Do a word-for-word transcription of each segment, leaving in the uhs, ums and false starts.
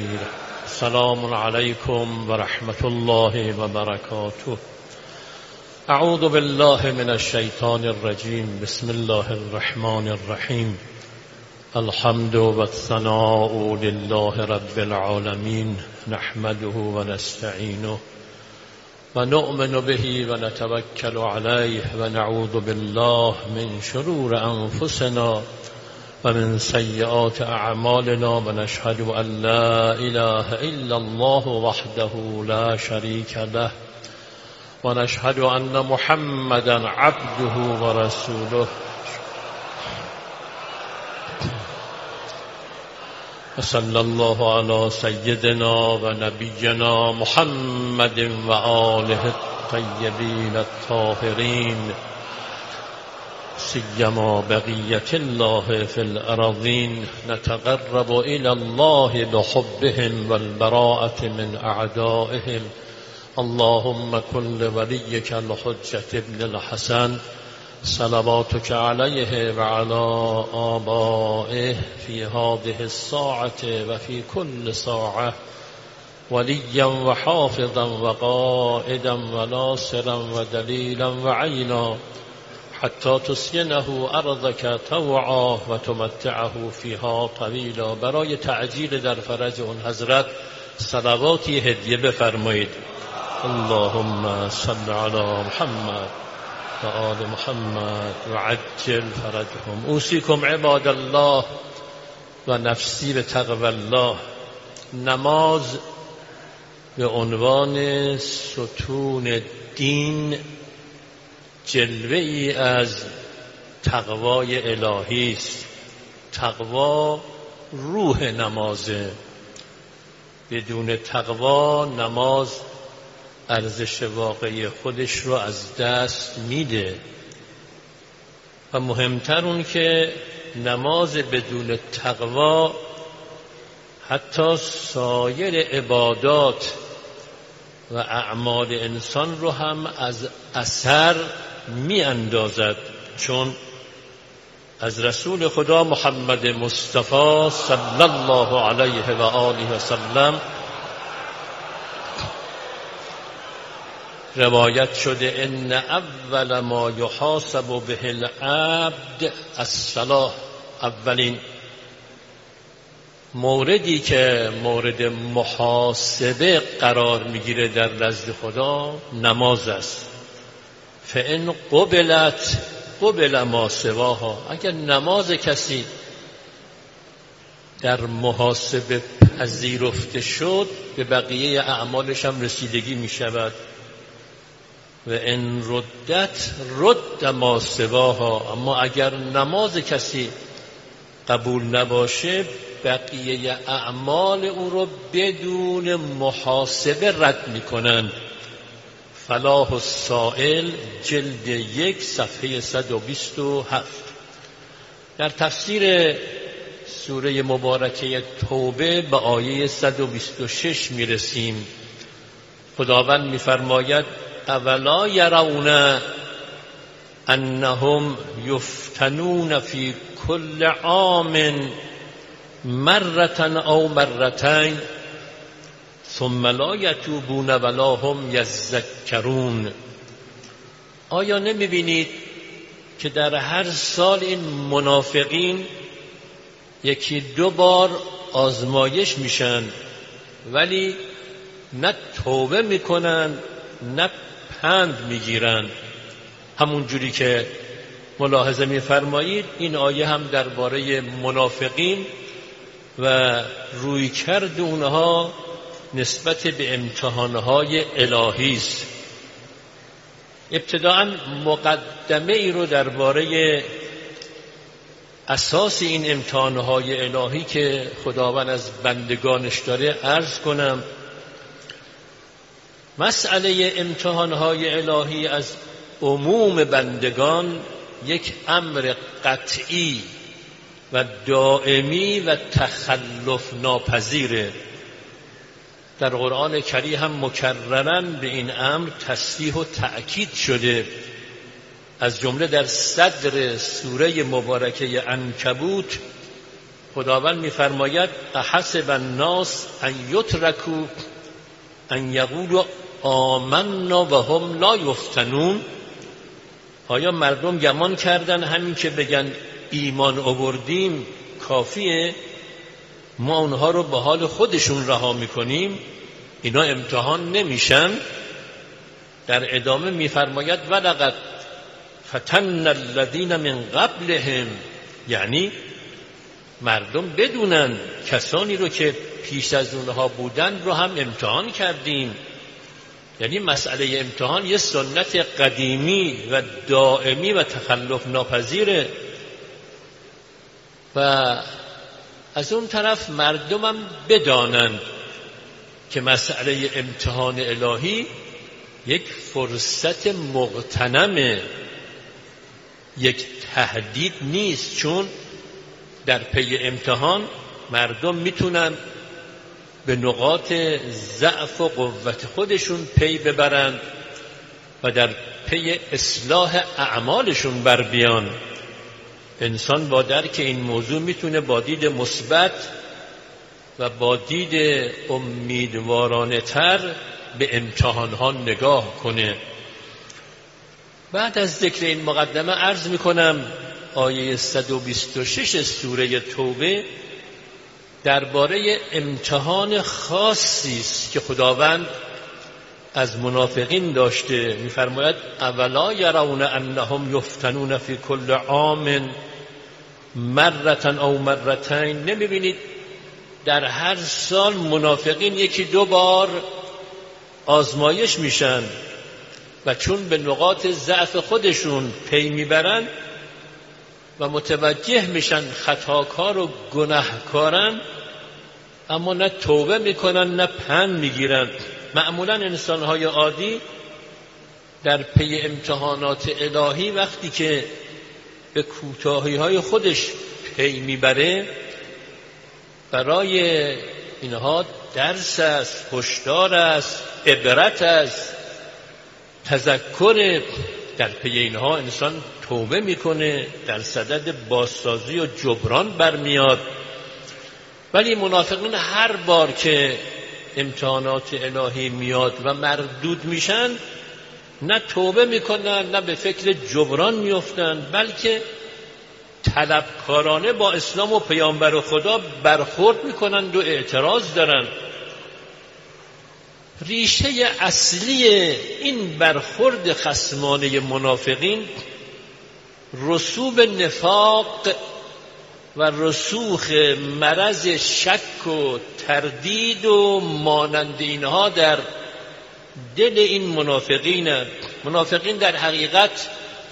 الكبير. السلام عليكم ورحمة الله وبركاته. أعوذ بالله من الشيطان الرجيم. بسم الله الرحمن الرحيم. الحمد والثناء لله رب العالمين، نحمده ونستعينه ونؤمن به ونتوكل عليه ونعوذ بالله من شرور أنفسنا ومن سيئات أعمالنا ونشهد أن لا إله إلا الله وحده لا شريك له ونشهد أن محمدا عبده ورسوله. وصلى الله على سيدنا ونبينا محمد وآله الطيبين الطاهرين، سيما بقية الله في الأراضين. نتقرب إلى الله بحبهم والبراءة من أعدائهم. اللهم كن لوليك الحجة ابن الحسن صلواتك عليه وعلى آبائه في هذه الساعة وفي كل ساعة وليا وحافظا وقائدا وناصرا ودليلا وعينا، حتى تسكنه أرضك طوعا وتمتعه فيها طویلا. برای تعجیل در فرج اون حضرت صلواتی هدیه بفرمایید. اللهم صل على محمد و آل محمد و عجل فرجهم. اوصیکم عباد الله و نفسی به تقوی الله. نماز به عنوان ستون دین جلوه ای از تقوای الهی است. تقوا روح نمازه. بدون تقوا نماز ارزش واقعی خودش رو از دست میده. و مهمتر اون که نماز بدون تقوا حتی سایر عبادات و اعمال انسان رو هم از اثر می اندازد، چون از رسول خدا محمد مصطفی صلی الله علیه و آله و سلم روایت شده ان اول ما یحاسب به العبد الصلاة. اولین موردی که مورد محاسبه قرار میگیره در نزد خدا نماز است. فان قبلت قبل ما سواها. اگر نماز کسی در محاسبه پذیرفته شد، به بقیه اعمالش هم رسیدگی میشود. و ان ردت رد ما سواها. اما اگر نماز کسی قبول نباشه، بقیه اعمال او رو بدون محاسبه رد میکنند. فلاح السائل جلد یک صفحه صد و بیست و هفت. در تفسیر سوره مبارکه توبه به آیه صد و بیست و شش میرسیم. خداوند میفرماید اولا یرون انهم یفتنون فی کل عام مرة او مرتين ثم لا یتوبون ولا هم یذکرون. آیا نمیبینید که در هر سال این منافقین یکی دو بار آزمایش میشن، ولی نه توبه میکنن نه پند میگیرن؟ همون جوری که ملاحظه میفرمایید این آیه هم درباره منافقین و رویکرد اونها نسبت به امتحانهای الهی است. ابتداءً مقدمه ای رو درباره اساس این امتحانهای الهی که خداوند از بندگانش داره عرض کنم. مسئله امتحانهای الهی از عموم بندگان یک امر قطعی و دائمی و تخلف ناپذیره. در قرآن کریم هم مکرراً به این امر تصریح و تأکید شده. از جمله در صدر سوره مبارکه عنکبوت خداوند می‌فرماید احسب الناس ان یترکوا ان یقولوا آمنا و هم لا یفتنون. آیا مردم گمان کردن همین که بگن ایمان آوردیم کافیه، ما اونها رو به حال خودشون رها میکنیم، اینا امتحان نمیشن؟ در ادامه میفرماید ولقد فتن الذین من قبلهم، یعنی مردم بدونن کسانی رو که پیش از اونها بودن رو هم امتحان کردیم. یعنی مسئله امتحان یه سنت قدیمی و دائمی و تخلف ناپذیره. و از اون طرف مردم هم بدانند که مسئله امتحان الهی یک فرصت مغتنمه، یک تهدید نیست، چون در پی امتحان مردم میتونن به نقاط ضعف و قوت خودشون پی ببرند و در پی اصلاح اعمالشون بر بیان. انسان با درک این موضوع میتونه با دید مثبت و با دید امیدوارانه تر به امتحانها نگاه کنه. بعد از ذکر این مقدمه عرض میکنم آیه صد و بیست و شش سوره توبه درباره امتحان خاصی است که خداوند از منافقین داشته. می‌فرماید اولا یرون انهم یفتنون فی کل عام مرة او مرتين، نمی‌بینید در هر سال منافقین یکی دو بار آزمایش میشن و چون به نقاط ضعف خودشون پی میبرن و متوجه میشن خطاکار و گناهکارن، اما نه توبه میکنن نه پند میگیرن. معمولا انسانهای عادی در پی امتحانات الهی وقتی که به کوتاهی‌های خودش پی میبره برای اینها درس است، هشدار است، عبرت است، تذکر. در پی اینها انسان توبه میکنه، در صدد بازسازی و جبران برمیاد. ولی منافقین هر بار که امتحانات الهی میاد و مردود میشن نه توبه میکنن نه به فکر جبران میفتن، بلکه طلبکارانه با اسلام و پیامبر خدا برخورد میکنند و اعتراض دارن. ریشه اصلی این برخورد خصمانه منافقین رسوب نفاق و رسوخ مرض شک و تردید و مانند اینها در دل این منافقین. منافقین در حقیقت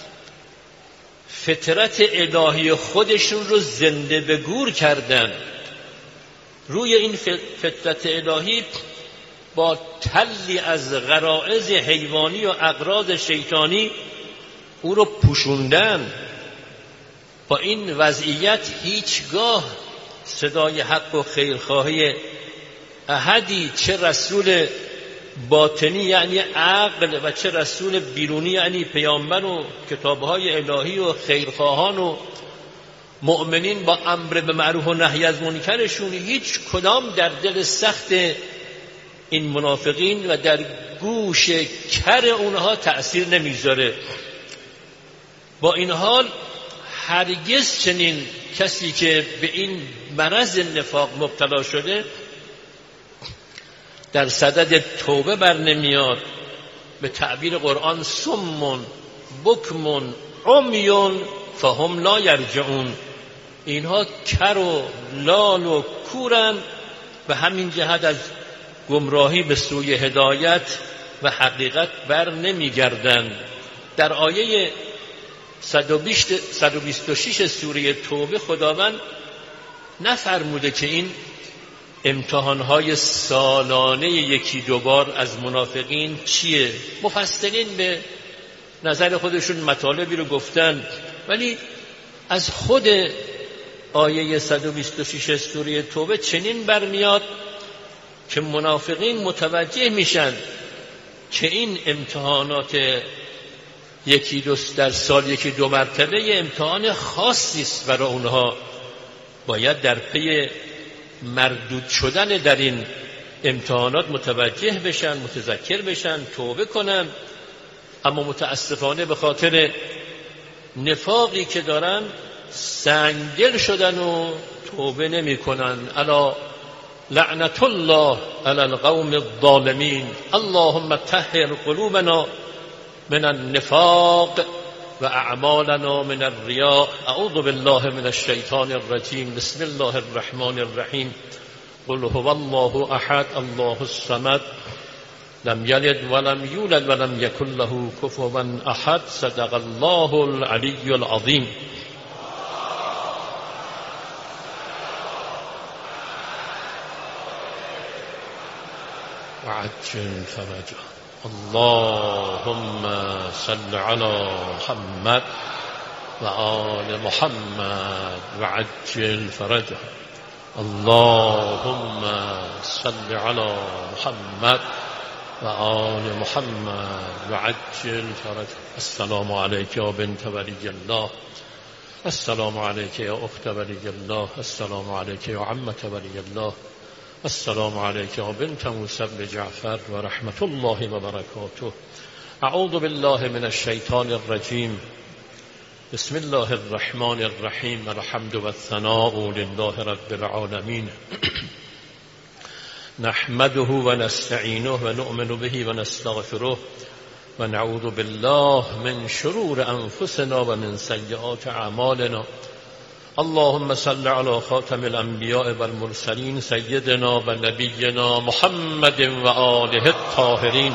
فطرت الهی خودشون رو زنده به گور کردن. روی این فطرت الهی با تلی از غرائز حیوانی و اغراض شیطانی او رو پوشوندن. با این وضعیت هیچگاه صدای حق و خیرخواهی احدی، چه رسول باطنی یعنی عقل و چه رسول بیرونی یعنی پیامبر و کتابهای الهی و خیرخواهان و مؤمنین با امر به معروف و نهی از منکرشون، هیچ کدام در دل سخت این منافقین و در گوش کر اونها تأثیر نمیذاره. با این حال هرگز چنین کسی که به این مرض نفاق مبتلا شده در صدد توبه بر نمیاد. به تعبیر قرآن سمون بکمون عمیون فهم لا یرجعون، اینها کر و لال و کورن و همین جهت از گمراهی به سوی هدایت و حقیقت بر نمیگردند. در آیه صد و بیست و شش سوره توبه خداوند نفرموده که این امتحانهای سالانه یکی دوبار از منافقین چیه. مفسرین به نظر خودشون مطالبی رو گفتن، ولی از خود آیه صد و بیست و شش سوره توبه چنین برمیاد که منافقین متوجه میشن که این امتحانات یکی دو در سال یکی دو مرتبه امتحان خاصی است برای اونها باید در پی مردود شدن در این امتحانات متوجه بشن، متذکر بشن، توبه کنن. اما متاسفانه به خاطر نفاقی که دارن سنگدل شدن و توبه نمی کنن. الا لعنت الله علی القوم الظالمین. اللهم طهر قلوبنا من النفاق و اعمالنا من الریاء. اعوذ بالله من الشیطان الرجیم. بسم الله الرحمن الرحیم. قل هو الله احد الله الصمد لم یلد ولم یولد ولم یکن له کفوا احد. صدق الله العلی العظیم. وعجل فرجه. اللهم صل على محمد و آل محمد وعجل فرجه. اللهم صل على محمد و آل محمد وعجل فرجه. السلام عليك يا بنت ولي الله. السلام عليك يا أخت ولي الله. السلام عليك يا عمة ولي الله. السلام عليك يا بنت موسى بن جعفر ورحمة الله وبركاته. أعوذ بالله من الشيطان الرجيم. بسم الله الرحمن الرحيم. الحمد والثناء لله رب العالمين. نحمده ونستعينه ونؤمن به ونستغفره ونعوذ بالله من شرور أنفسنا ومن سيئات أعمالنا. اللهم صل على خاتم الأنبياء والمرسلين سيدنا ونبينا محمد وآله الطاهرين.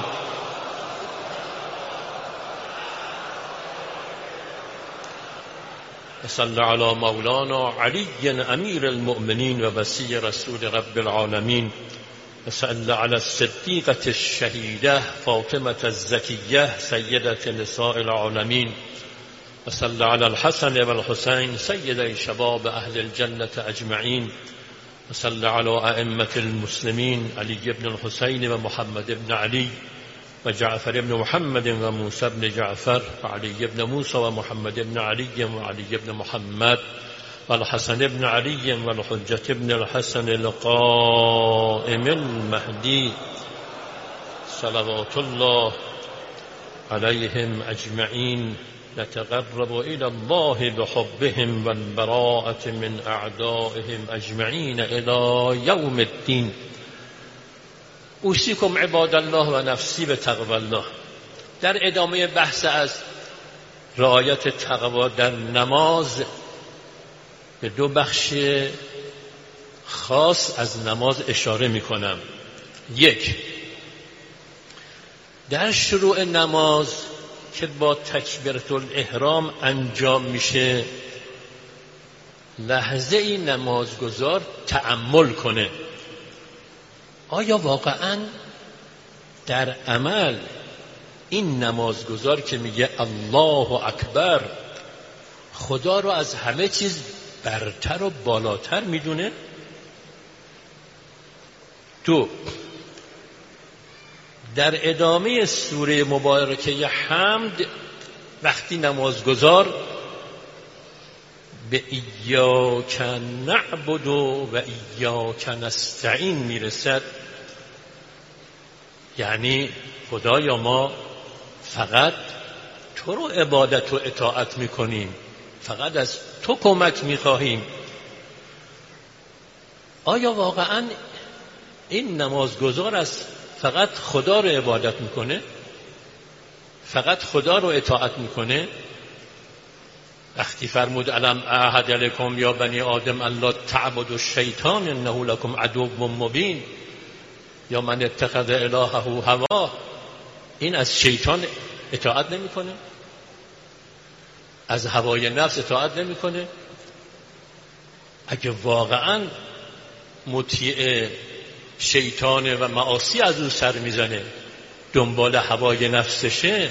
وصل على مولانا علي أمير المؤمنين ووصي رسول رب العالمين. وصل على الصديقة الشهيدة فاطمة الزكية سيدة نساء العالمين. وصل على الحسن والحسين سيدي شباب أهل الجنة أجمعين. وصل على أئمة المسلمين علي بن الحسين ومحمد بن علي وجعفر بن محمد وموسى بن جعفر وعلي بن موسى ومحمد بن علي وعلي بن محمد والحسن بن علي والحجة بن الحسن القائم المهدي صلوات الله عليهم أجمعين. نتقرب إلى الله بحبهم والبراءة من أعدائهم أجمعين إلى يوم الدين. اوصیکم عباد الله و نفسی به تقوی الله. در ادامه بحث از رعایت تقوا در نماز به دو بخش خاص از نماز اشاره می کنم. یک، در شروع نماز که با تکبیرة الاحرام انجام میشه لحظه ای نمازگزار تأمل کنه آیا واقعا در عمل این نمازگزار که میگه الله اکبر خدا رو از همه چیز برتر و بالاتر میدونه؟ دو، در ادامه سوره مبارکه حمد وقتی نمازگزار به ایاک نعبد و ایاک نستعین میرسد، یعنی خدایا ما فقط تو رو عبادت و اطاعت میکنیم، فقط از تو کمک میخواهیم. آیا واقعا این نمازگزار است فقط خدا رو عبادت میکنه؟ فقط خدا رو اطاعت میکنه؟ وقتی فرمود الم اعهد لکم یا بنی آدم الا تعبدوا الشیطان انه لکم عدو مبین یا من اتخذ الهه هواه، این از شیطان اطاعت نمیکنه؟ از هوای نفس اطاعت نمیکنه؟ اگه واقعا مطیع شیطان و معاصی از او سر میزنه، دنبال هوای نفسشه،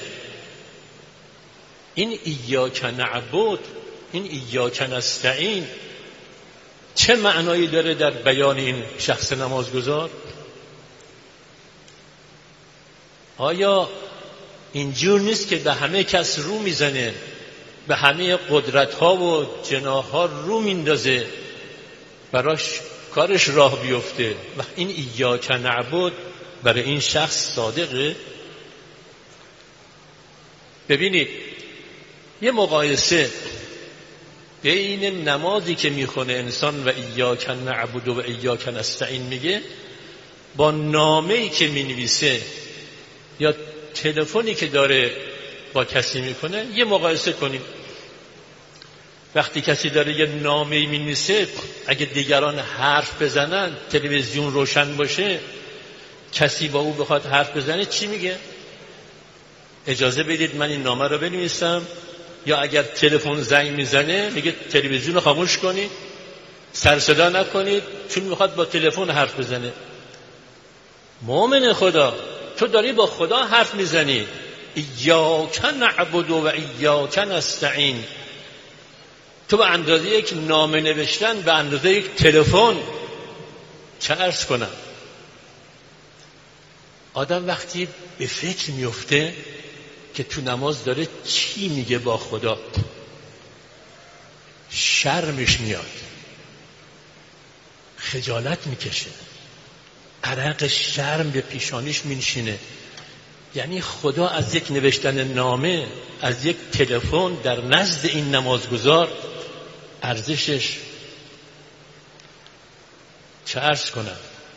این ایاک نعبد، این ایاک نستعین چه معنایی داره در بیان این شخص نمازگزار؟ آیا اینجور نیست که به همه کس رو میزنه، به همه قدرت ها و جناح ها رو میندازه براش کارش راه بیفته. و این ایاک نعبد برای این شخص صادقه؟ ببینید یه مقایسه بین نمازی که میخونه انسان و ایاک نعبد و ایاک نستعین میگه با نامه‌ای که مینویسه یا تلفنی که داره با کسی میکنه یه مقایسه کنیم. وقتی کسی داره یه نامه‌ای مینویسه، اگه دیگران حرف بزنن، تلویزیون روشن باشه، کسی با او بخواد حرف بزنه، چی میگه؟ اجازه بدید من این نامه رو بنویسم. یا اگر تلفن زنگ میزنه میگه تلویزیون رو خاموش کنید، سر صدا نکنید، چون میخواد با تلفن حرف بزنه. مؤمن خدا، تو داری با خدا حرف میزنی. ایاک نعبد و ایاک نستعین. تو به اندازه یک نامه نوشتن، به اندازه یک تلفن، چه عرض کنم؟ آدم وقتی به فکر میفته که تو نماز داره چی میگه با خدا، شرمش میاد، خجالت میکشه، عرق شرم به پیشانیش مینشینه. یعنی خدا از یک نوشتن نامه، از یک تلفن در نزد این نمازگزار ارزشش چه عرض کنم؟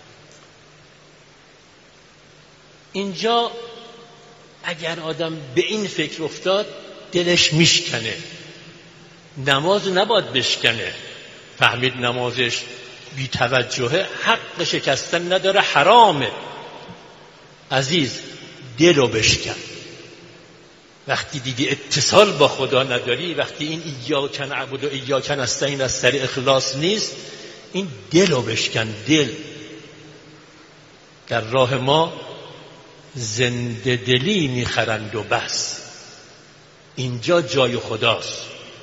اینجا اگر آدم به این فکر افتاد دلش میشکنه. نماز نباید بشکنه. فهمید نمازش بی توجهه، حق شکستن نداره، حرامه. عزیز، دلو بشکن. وقتی دیدی اتصال با خدا نداری، وقتی این ایاک نعبد و ایاک نستعین از سر اخلاص نیست، این دلو بشکن. دل در راه ما زنده دلی میخرند و بس. اینجا جای خداست.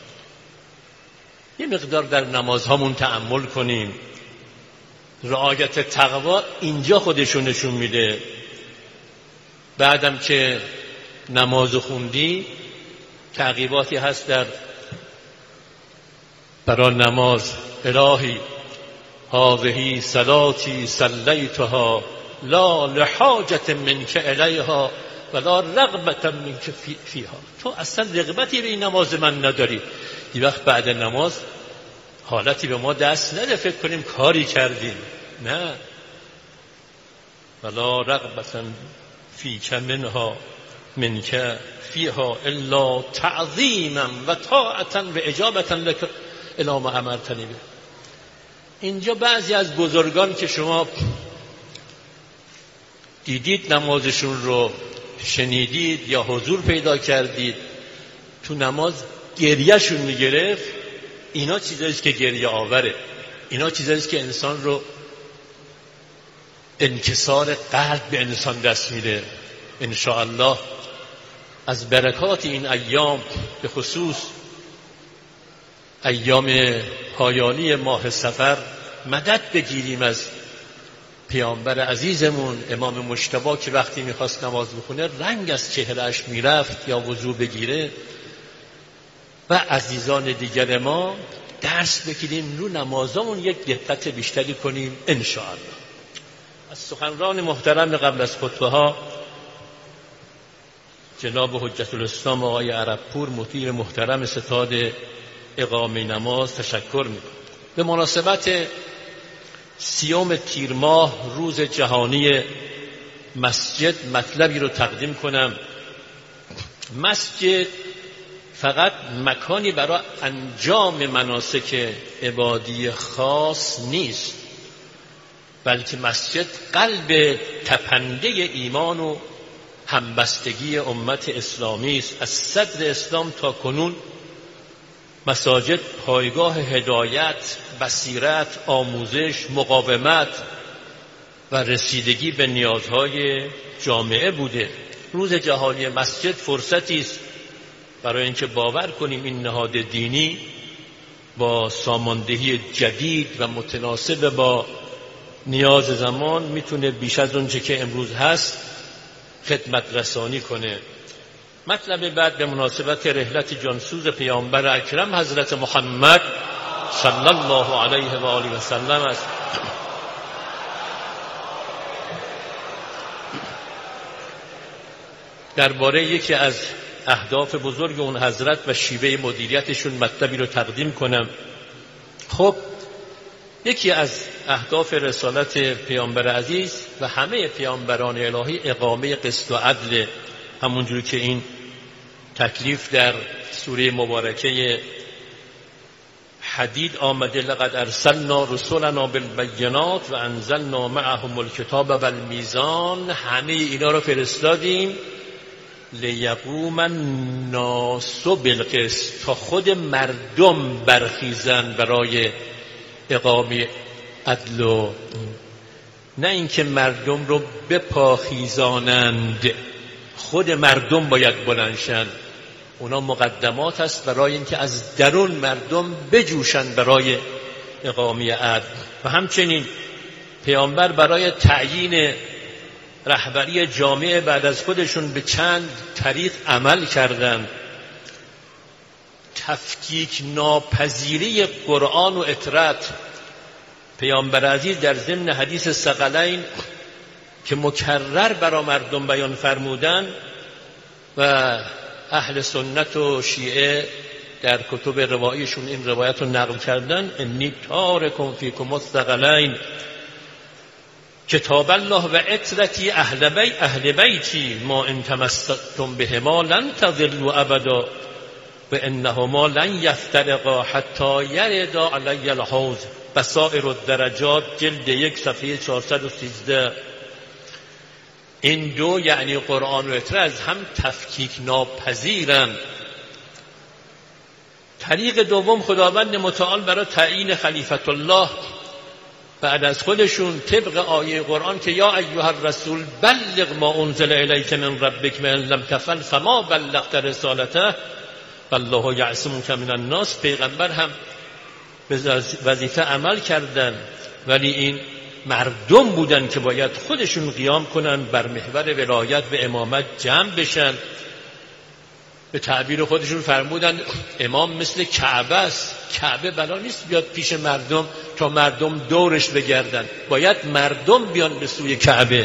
یه مقدار در نمازهامون تأمل کنیم. رعایت تقوا اینجا خودشون نشون میده. بعدم که نماز خوندی، تعقیباتی هست در برای نماز. الهی هذه صلاتی صلیتها لا لحاجت منک الیها ولا رغبت منک فیها. تو اصلا رغبتی به این نماز من نداری. این وقت بعد نماز حالتی به ما دست نده فکر کنیم کاری کردیم. نه، ولا رغبت فیک منها منک فیها الا تعظیما و طاعتا و اجابتا لک الی ما امرتنی به. اینجا بعضی از بزرگان که شما دیدید نمازشون رو، شنیدید یا حضور پیدا کردید، تو نماز گریهشون میگرفت. اینا چیزاییست که گریه آوره. اینا چیزاییست که انسان رو انکسار قلب به انسان دست میده. انشاءالله از برکات این ایام، به خصوص ایام پایانی ماه صفر، مدد بگیریم از پیامبر عزیزمون امام مجتبی که وقتی میخواست نماز بخونه رنگ از چهرهش میرفت یا وضو بگیره. و عزیزان دیگر ما درس بگیریم، رو نمازامون یک دقت بیشتری کنیم انشاءالله. از سخنران محترم قبل از خطبه ها جناب حجت الاسلام آقای عربپور مدیر محترم ستاد اقامه نماز تشکر میکنم. به مناسبت سیوم تیر ماه روز جهانی مسجد مطلبی رو تقدیم کنم. مسجد فقط مکانی برای انجام مناسک عبادی خاص نیست، بلکه مسجد قلب تپنده ایمان و همبستگی امت اسلامی است. از صدر اسلام تا کنون مساجد پایگاه هدایت، بصیرت، آموزش، مقاومت و رسیدگی به نیازهای جامعه بوده. روز جهانی مسجد فرصتی است برای اینکه باور کنیم این نهاد دینی با ساماندهی جدید و متناسب با نیاز زمان میتونه بیش از اونچه که امروز هست خدمت رسانی کنه. مطلب بعد به مناسبت رحلت جانسوز پیامبر اکرم حضرت محمد صلی الله علیه و آله و سلم است. درباره یکی از اهداف بزرگ اون حضرت و شیوه مدیریتشون مطلبی رو تقدیم کنم. خب یکی از اهداف رسالت پیامبر عزیز و همه پیامبران الهی اقامه قسط و عدل، همونجوری که این تکلیف در سوره مبارکه حدید آمده: لقد ارسلنا رسولنا بالبینات و انزلنا معهم الکتاب والمیزان. همه اینا رو فرستادیم لیقوم الناس بالقسط، تا خود مردم برخیزن برای اقامه عدل، و نه اینکه مردم رو بپاخیزانند، خود مردم باید بلندشن. اونا مقدمات است برای اینکه از درون مردم بجوشن برای اقامه عدل. و همچنین پیامبر برای تعیین رهبری جامعه بعد از خودشون به چند طریق عمل کردند. تفکیک ناپذیری قرآن و اطرت، پیامبر عزیز در ضمن حدیث ثقلین که مکرر برای مردم بیان فرمودن و اهل سنت و شیعه در کتب رواییشون این روایت رو نقل کردن: انی تارکم فیکم الثقلین کتاب الله و اطرتی اهل بیت اهل بیتی ما ان تمسکتم بهما لن تضلوا ابدا و انهما لن یفترقا حتی یردا علی الحوض. بصائر الدرجات جلد یک صفحه چهارصد و سیزده. این دو یعنی قرآن و اطرت هم تفکیک ناپذیرن. طریق دوم، خداوند متعال برای تعیین خلیفت الله بعد از خودشون طبق آیه قرآن که یا ایها الرسول بلغ ما انزل الیک من ربک و ان لم تفعل فما بلغت رسالته والله یعصمک من الناس، پیغمبر هم به وظیفه عمل کردن، ولی این مردم بودن که باید خودشون قیام کنن، بر محور ولایت و امامت جمع بشن. به تعبیر خودشون فرمودن امام مثل کعبه است، کعبه بلا نیست بیاد پیش مردم تا مردم دورش بگردن، باید مردم بیان به سوی کعبه.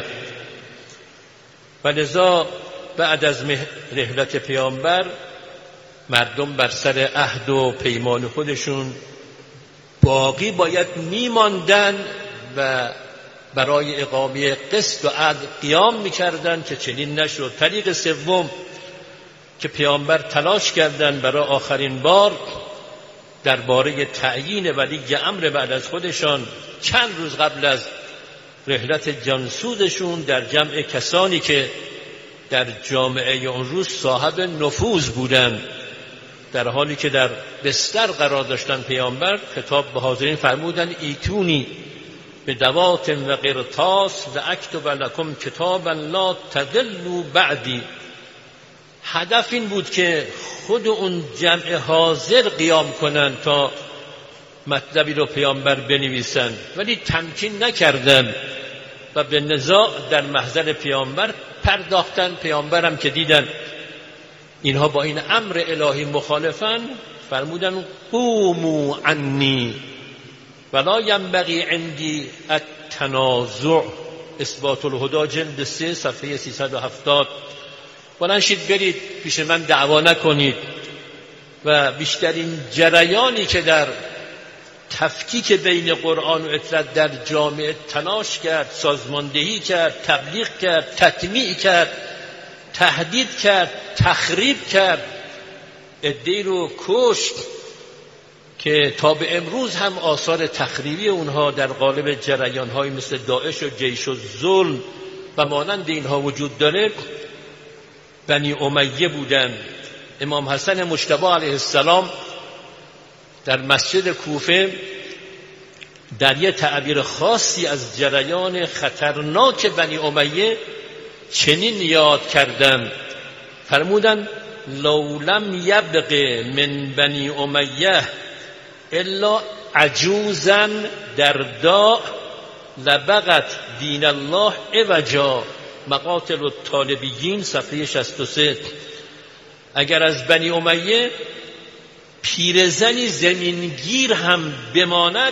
و لذا بعد از رحلت پیامبر مردم بر سر عهد و پیمان خودشون باقی باید میماندن و برای اقامه قسط و عدل قیام میکردن که چنین نشد. طریق سوم که پیامبر تلاش کردن برای آخرین بار درباره تعیین ولی امر بعد از خودشان، چند روز قبل از رحلت جانسوزشون در جمع کسانی که در جامعه اون روز صاحب نفوذ بودند، در حالی که در بستر قرار داشتن، پیامبر خطاب به حاضرین فرمودن ایتونی به دوات و قرطاس و اکتب لکم کتابا لا تضلوا بعدی. هدف این بود که خود اون جمع حاضر قیام کنن تا مطلبی رو پیامبر بنویسن، ولی تمکین نکردن و به نزاع در محضر پیامبر پرداختن. پیامبرم که دیدن اینها با این امر الهی مخالفن، فرمودن قوموا عنی ولا ینبغی عندی التنازع. اثبات الهدی جلد سه صفحه سیصد و هفتاد. بلند شید برید پیش من دعوا نکنید. و بیشترین جریانی که در تفکیک بین قرآن و اطرت در جامعه تلاش کرد، سازماندهی کرد، تبلیغ کرد، تطمیع کرد، تهدید کرد، تخریب کرد، عده‌ای رو کشت که تا به امروز هم آثار تخریبی اونها در قالب جریان‌های مثل داعش و جیش الظلم و مانند اینها وجود داره. بنی امیه بودن. امام حسن مجتبی علیه السلام در مسجد کوفه در یه تعبیر خاصی از جریان خطرناک بنی امیه چنین یاد کردن، فرمودن لو لم یبق من بنی امیه الا عجوزا دردا لبغت دین الله عوجا. مقاتل الطالبیین صفحه شصت و سه. اگر از بنی امیه پیرزنی زمینگیر هم بماند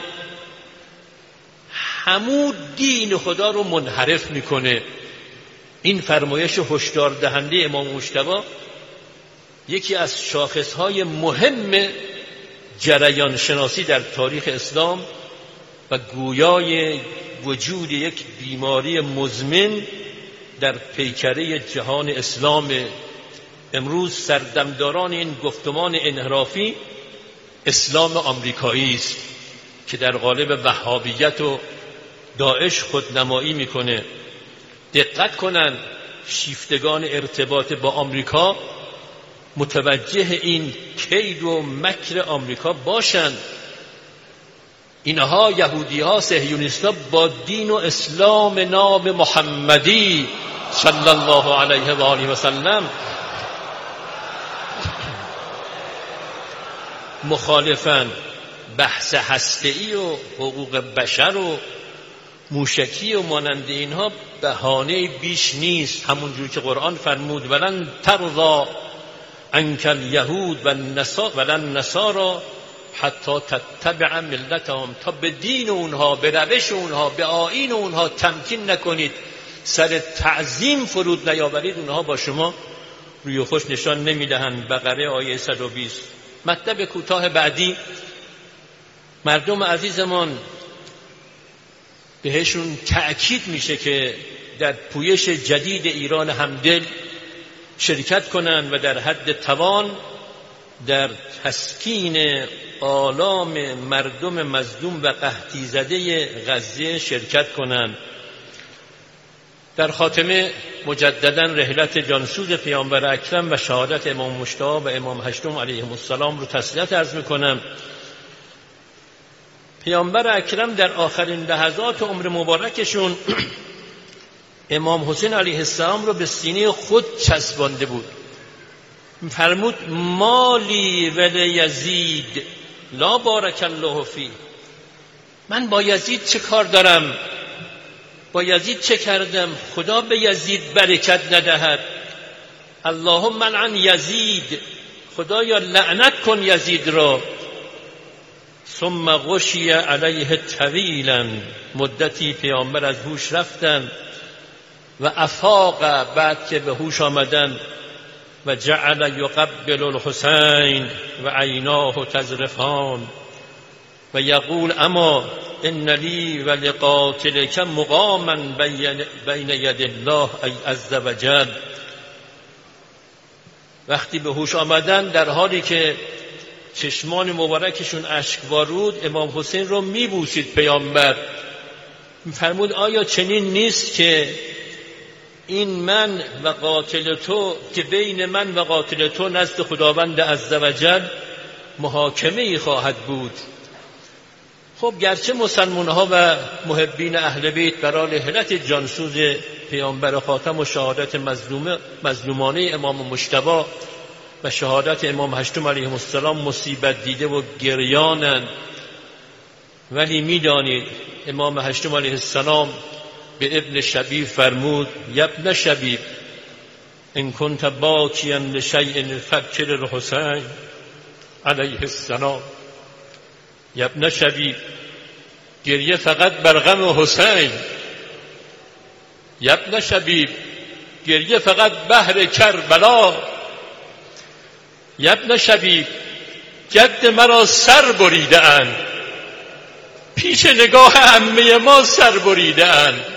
همون دین خدا رو منحرف میکنه. این فرمایش هشدار دهنده امام مجتبی یکی از شاخصهای مهم جریان شناسی در تاریخ اسلام و گویای وجود یک بیماری مزمن در پیکره جهان اسلام. امروز سردمداران این گفتمان انحرافی اسلام آمریکایی است که در قالب وهابیت و داعش خودنمایی میکنه. دقت کنن شیفتگان ارتباط با آمریکا متوجه این کید و مکر آمریکا باشند. اینها یهودی ها صهیونیست ها با دین و اسلام نام محمدی صلی الله علیه و آله و سلم مخالفن. بحث هسته‌ای و حقوق بشر و موشکی و مانند اینها بهانه بیش نیست. همونجور که قرآن فرمود ولن ترضا عنک الیهود ولن نصارا حتی تتبع ملتهم، تا به دین اونها، به روش اونها، به آیین اونها تمکین نکنید، سر تعظیم فرود نیاورید، اونها با شما روی خوش نشان نمیدهند. بقره آیه صد و بیست. مطلب کوتاه بعدی، مردم عزیزمان بهشون تأکید میشه که در پویش جدید ایران همدل شرکت کنند و در حد توان در تسکین آلام مردم مظلوم و قحطی زده غزه شرکت کنند. در خاتمه مجددا رحلت جانسوز پیامبر اکرم و شهادت امام مجتبی و امام هشتم علیهم السلام رو تسلیت عرض میکنم. پیامبر اکرم در آخرین لحظات عمر مبارکشون امام حسین علیه السلام رو به سینه خود چسبانده بود. فرمود مالی ولی یزید لا بارک الله فی، من با یزید چه کار دارم؟ با یزید چه کردم؟ خدا به یزید برکت ندهد. اللهم لعن یزید، خدایا لعنت کن یزید را. ثم غشی علیه طویلا، مدتی پیامبر از هوش رفتن و افاق، بعد که به هوش آمدن و جعل یقبل الحسین و عیناه تذرفان و یقول اما ان لی و لقاتلک مقاما بین ید الله عز وجل. وقتی به هوش آمدن در حالی که چشمان مبارکشون اشکبار بود، امام حسین رو میبوسید پیامبر. فرمود آیا چنین نیست که این من و قاتل تو، که بین من و قاتل تو نزد خداوند عزوجل محاکمه ای خواهد بود؟ خب گرچه مسلمان ها و محبین اهل بیت برای رحلت جانسوز پیامبر خاتم و شهادت مظلومه مظلومانه امام مجتبی و شهادت امام هشتم علیه السلام مصیبت دیده و گریانند، ولی میدانید امام هشتم علیه السلام به ابن شبیب فرمود یبن شبیب ان کنت باکیا لشیء فبکر الحسین علیه السلام. یبن شبیب، گریه فقط بر غم حسین. یبن شبیب، گریه فقط بهر کربلا. یبن شبیب، جد مرا سر بریده اند، پیش نگاه عمه ما سر بریده اند.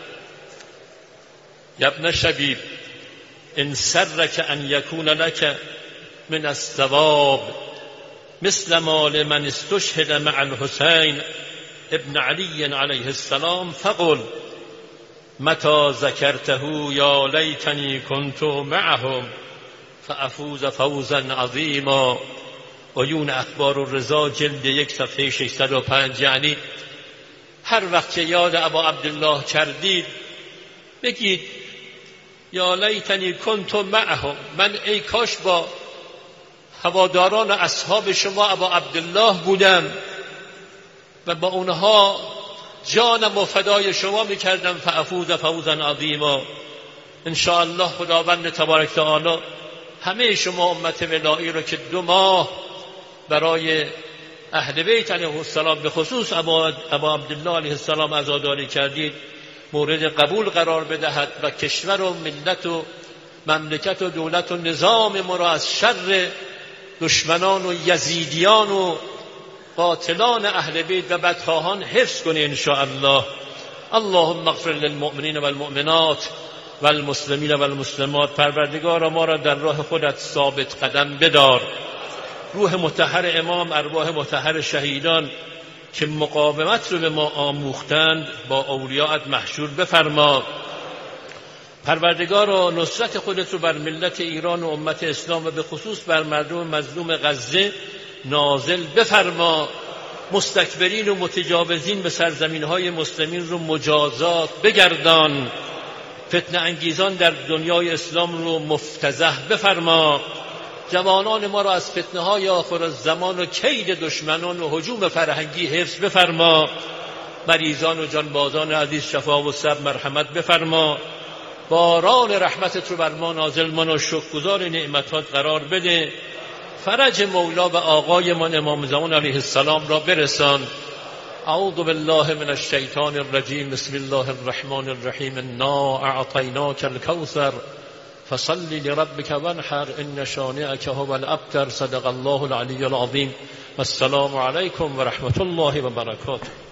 یبن شبیب ان سرک ان یکون لک من الثواب مثل مال من استشهد مع الحسین ابن علی علیه السلام فقل متى ذکرته یا لیتنی کنت معهم فافوز فوزا عظیما. عیون اخبار الرضا جلد یک صفحه ششصد و پنج. یعنی هر وقت که یاد ابا عبدالله کردید بگید یا لیتنی کنت معهم، من ای کاش با هواداران اصحاب شما ابا عبدالله بودم و با اونها جانم و فدای شما میکردم. فافوز فوزا عظیما. ان شاء الله خداوند تبارک تعالی همه شما امت ولایی رو که دو ماه برای اهل بیت علیه السلام به خصوص ابا عبدالله علیه السلام عزاداری کردید مورد قبول قرار بدهد و کشور و ملت و مملکت و دولت و نظام ما را از شر دشمنان و یزیدیان و قاتلان اهل بیت و بدخواهان حفظ کنه ان شاء الله. اللهم اغفر للمؤمنین والمؤمنات والمسلمین والمسلمات. پروردگارا ما را در راه خودت ثابت قدم بدار. روح مطهر امام، ارواح مطهر شهیدان که مقاومت رو به ما آموختند با اولیاءت محشور بفرما. پروردگارا نصرت خودت رو بر ملت ایران و امت اسلام و به خصوص بر مردم مظلوم غزه نازل بفرما. مستکبرین و متجاوزین به سرزمین‌های مسلمین رو مجازات بگردان. فتنه انگیزان در دنیای اسلام رو مفتضح بفرما. جوانان ما را از فتنه‌های آخر الزمان و کید دشمنان و هجوم فرهنگی حفظ بفرما. مریضان و جانبازان عزیز شفا و صبر مرحمت بفرما. باران رحمتت رو بر ما نازل من و شکرگزار نعمتات قرار بده. فرج مولا و آقای من امام زمان علیه السلام را برسان. اعوذ بالله من الشیطان الرجیم. بسم الله الرحمن الرحیم. انا اعطیناک الکوثر فصل لربك وانحر ان شانئك هو الابتر. صدق الله العلی العظیم. والسلام علیکم و رحمت الله و برکاته.